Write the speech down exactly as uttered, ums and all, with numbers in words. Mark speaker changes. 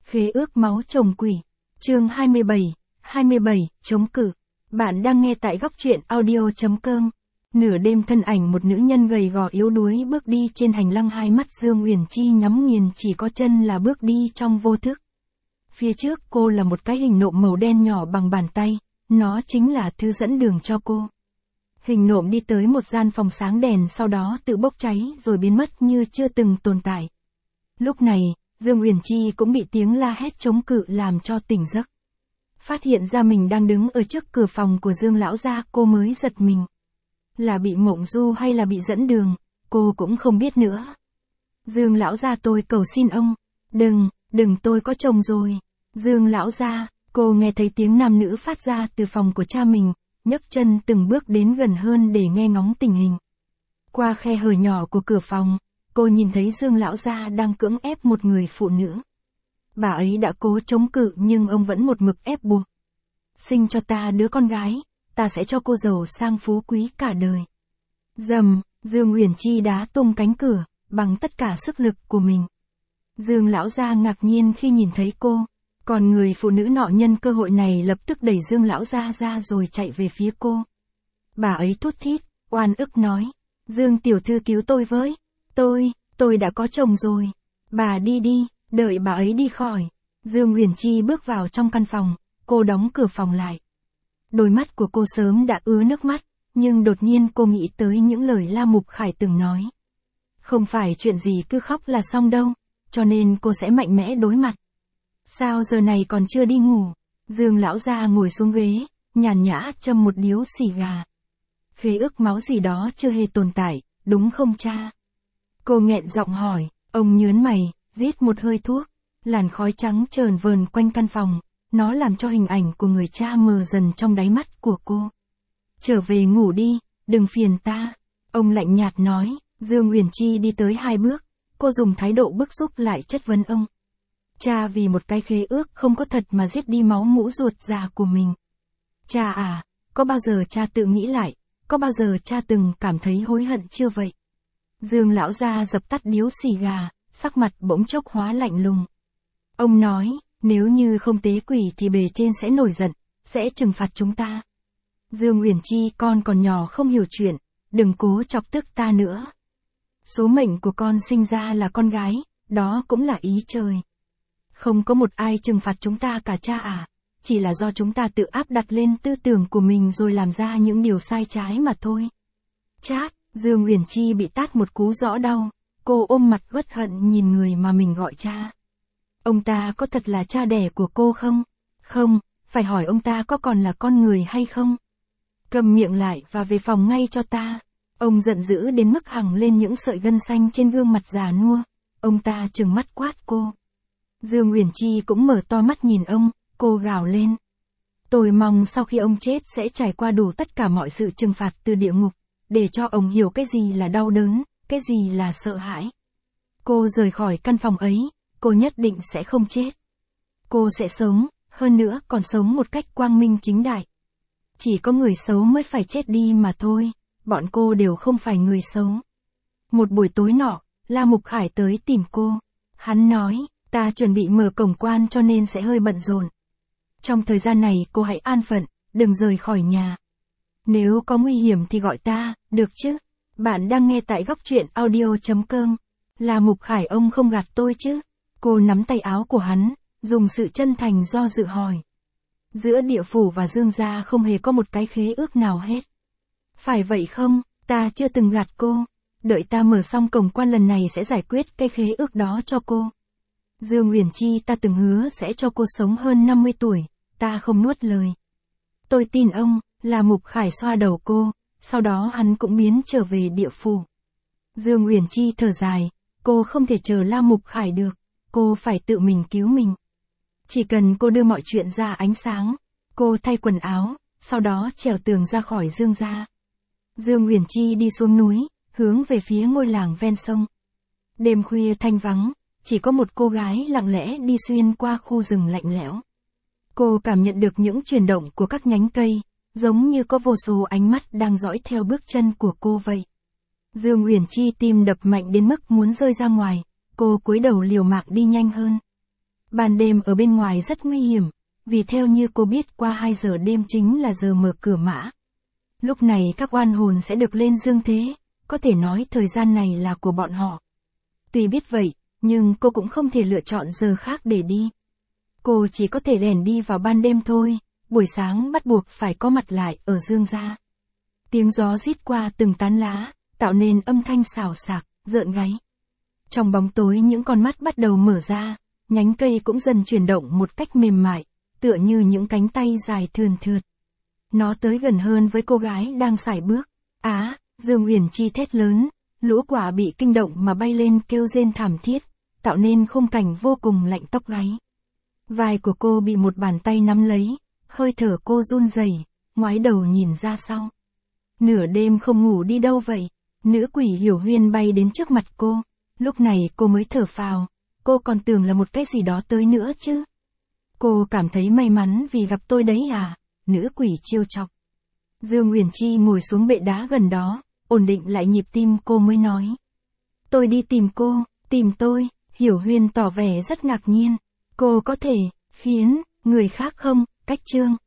Speaker 1: Khế ước máu chồng quỷ. Chương hai mươi bảy, hai mươi bảy, chống cự. Bạn đang nghe tại góc truyện audio chấm com. Nửa đêm thân ảnh một nữ nhân gầy gò yếu đuối bước đi trên hành lang, hai mắt Dương Uyển Chi nhắm nghiền, chỉ có chân là bước đi trong vô thức. Phía trước cô là một cái hình nộm màu đen nhỏ bằng bàn tay, nó chính là thứ dẫn đường cho cô. Hình nộm đi tới một gian phòng sáng đèn, sau đó tự bốc cháy rồi biến mất như chưa từng tồn tại. Lúc này, Dương Uyển Chi cũng bị tiếng la hét chống cự làm cho tỉnh giấc. Phát hiện ra mình đang đứng ở trước cửa phòng của Dương lão gia, cô mới giật mình. Là bị mộng du hay là bị dẫn đường, cô cũng không biết nữa. Dương lão gia, tôi cầu xin ông, đừng, đừng, tôi có chồng rồi. Dương lão gia, cô nghe thấy tiếng nam nữ phát ra từ phòng của cha mình, nhấc chân từng bước đến gần hơn để nghe ngóng tình hình. Qua khe hở nhỏ của cửa phòng, cô nhìn thấy Dương lão gia đang cưỡng ép một người phụ nữ. Bà ấy đã cố chống cự nhưng ông vẫn một mực ép buộc. Sinh cho ta đứa con gái, ta sẽ cho cô giàu sang phú quý cả đời. Dầm, Dương Uyển Chi đá tung cánh cửa, bằng tất cả sức lực của mình. Dương lão gia ngạc nhiên khi nhìn thấy cô, còn người phụ nữ nọ nhân cơ hội này lập tức đẩy Dương lão gia ra rồi chạy về phía cô. Bà ấy thút thít, oan ức nói, Dương tiểu thư cứu tôi với, tôi, tôi đã có chồng rồi. Bà đi đi, đợi bà ấy đi khỏi. Dương Uyển Chi bước vào trong căn phòng, cô đóng cửa phòng lại. Đôi mắt của cô sớm đã ứa nước mắt, nhưng đột nhiên cô nghĩ tới những lời La Mục Khải từng nói. Không phải chuyện gì cứ khóc là xong đâu, cho nên cô sẽ mạnh mẽ đối mặt. Sao giờ này còn chưa đi ngủ? Dương lão gia ngồi xuống ghế, nhàn nhã châm một điếu xì gà. Khế ước máu gì đó chưa hề tồn tại, đúng không cha? Cô nghẹn giọng hỏi, ông nhớn mày, rít một hơi thuốc, làn khói trắng trờn vờn quanh căn phòng, nó làm cho hình ảnh của người cha mờ dần trong đáy mắt của cô. Trở về ngủ đi, đừng phiền ta. Ông lạnh nhạt nói. Dương Uyển Chi đi tới hai bước, cô dùng thái độ bức xúc lại chất vấn ông. Cha vì một cái khế ước không có thật mà giết đi máu mũ ruột già của mình. Cha à, có bao giờ cha tự nghĩ lại, có bao giờ cha từng cảm thấy hối hận chưa vậy? Dương lão gia dập tắt điếu xì gà, sắc mặt bỗng chốc hóa lạnh lùng. Ông nói, nếu như không tế quỷ thì bề trên sẽ nổi giận, sẽ trừng phạt chúng ta. Dương Uyển Chi, con còn nhỏ không hiểu chuyện, đừng cố chọc tức ta nữa. Số mệnh của con sinh ra là con gái, đó cũng là ý trời. Không có một ai trừng phạt chúng ta cả cha à, chỉ là do chúng ta tự áp đặt lên tư tưởng của mình rồi làm ra những điều sai trái mà thôi. Chát, Dương Uyển Chi bị tát một cú rõ đau, cô ôm mặt uất hận nhìn người mà mình gọi cha. Ông ta có thật là cha đẻ của cô không? Không, phải hỏi ông ta có còn là con người hay không? Cầm miệng lại và về phòng ngay cho ta. Ông giận dữ đến mức hằn lên những sợi gân xanh trên gương mặt già nua. Ông ta trừng mắt quát cô. Dương Uyển Chi cũng mở to mắt nhìn ông, cô gào lên. Tôi mong sau khi ông chết sẽ trải qua đủ tất cả mọi sự trừng phạt từ địa ngục, để cho ông hiểu cái gì là đau đớn, cái gì là sợ hãi. Cô rời khỏi căn phòng ấy, cô nhất định sẽ không chết. Cô sẽ sống, hơn nữa còn sống một cách quang minh chính đại. Chỉ có người xấu mới phải chết đi mà thôi, bọn cô đều không phải người xấu. Một buổi tối nọ, La Mục Khải tới tìm cô. Hắn nói, ta chuẩn bị mở cổng quan cho nên sẽ hơi bận rộn. Trong thời gian này cô hãy an phận, đừng rời khỏi nhà. Nếu có nguy hiểm thì gọi ta, được chứ? Bạn đang nghe tại góc truyện audio chấm com. La Mục Khải, ông không gạt tôi chứ? Cô nắm tay áo của hắn, dùng sự chân thành do dự hỏi. Giữa địa phủ và Dương gia không hề có một cái khế ước nào hết. Phải vậy không? Ta chưa từng gạt cô. Đợi ta mở xong cổng quan lần này sẽ giải quyết cái khế ước đó cho cô. Dương Uyển Chi, ta từng hứa sẽ cho cô sống hơn năm mươi tuổi, ta không nuốt lời. Tôi tin ông. La Mục Khải xoa đầu cô, sau đó hắn cũng biến trở về địa phủ. Dương Uyển Chi thở dài, cô không thể chờ La Mục Khải được, cô phải tự mình cứu mình. Chỉ cần cô đưa mọi chuyện ra ánh sáng, cô thay quần áo, sau đó trèo tường ra khỏi Dương gia. Dương Uyển Chi đi xuống núi, hướng về phía ngôi làng ven sông. Đêm khuya thanh vắng, chỉ có một cô gái lặng lẽ đi xuyên qua khu rừng lạnh lẽo. Cô cảm nhận được những chuyển động của các nhánh cây, giống như có vô số ánh mắt đang dõi theo bước chân của cô vậy. Dương Uyển Chi tim đập mạnh đến mức muốn rơi ra ngoài, cô cúi đầu liều mạng đi nhanh hơn. Ban đêm ở bên ngoài rất nguy hiểm, vì theo như cô biết qua hai giờ đêm chính là giờ mở cửa mã. Lúc này các oan hồn sẽ được lên dương thế, có thể nói thời gian này là của bọn họ. Tuy biết vậy, nhưng cô cũng không thể lựa chọn giờ khác để đi. Cô chỉ có thể lẻn đi vào ban đêm thôi, buổi sáng bắt buộc phải có mặt lại ở dương gia. Tiếng gió rít qua từng tán lá, tạo nên âm thanh xào xạc, rợn gáy. Trong bóng tối những con mắt bắt đầu mở ra, nhánh cây cũng dần chuyển động một cách mềm mại, tựa như những cánh tay dài thườn thượt. Nó tới gần hơn với cô gái đang sải bước. Á, Dương Uyển Chi thét lớn, lũ quả bị kinh động mà bay lên kêu rên thảm thiết, tạo nên khung cảnh vô cùng lạnh tóc gáy. Vai của cô bị một bàn tay nắm lấy, hơi thở cô run rẩy, ngoái đầu nhìn ra sau. Nửa đêm không ngủ đi đâu vậy? Nữ quỷ Hiểu Huyên bay đến trước mặt cô, lúc này cô mới thở phào, cô còn tưởng là một cái gì đó tới nữa chứ. Cô cảm thấy may mắn vì gặp tôi đấy à? Nữ quỷ trêu chọc. Dương Uyển Chi ngồi xuống bệ đá gần đó, ổn định lại nhịp tim cô mới nói. Tôi đi tìm cô, tìm tôi. Hiểu Huyên tỏ vẻ rất ngạc nhiên. Cô có thể khiến người khác không? Cách chương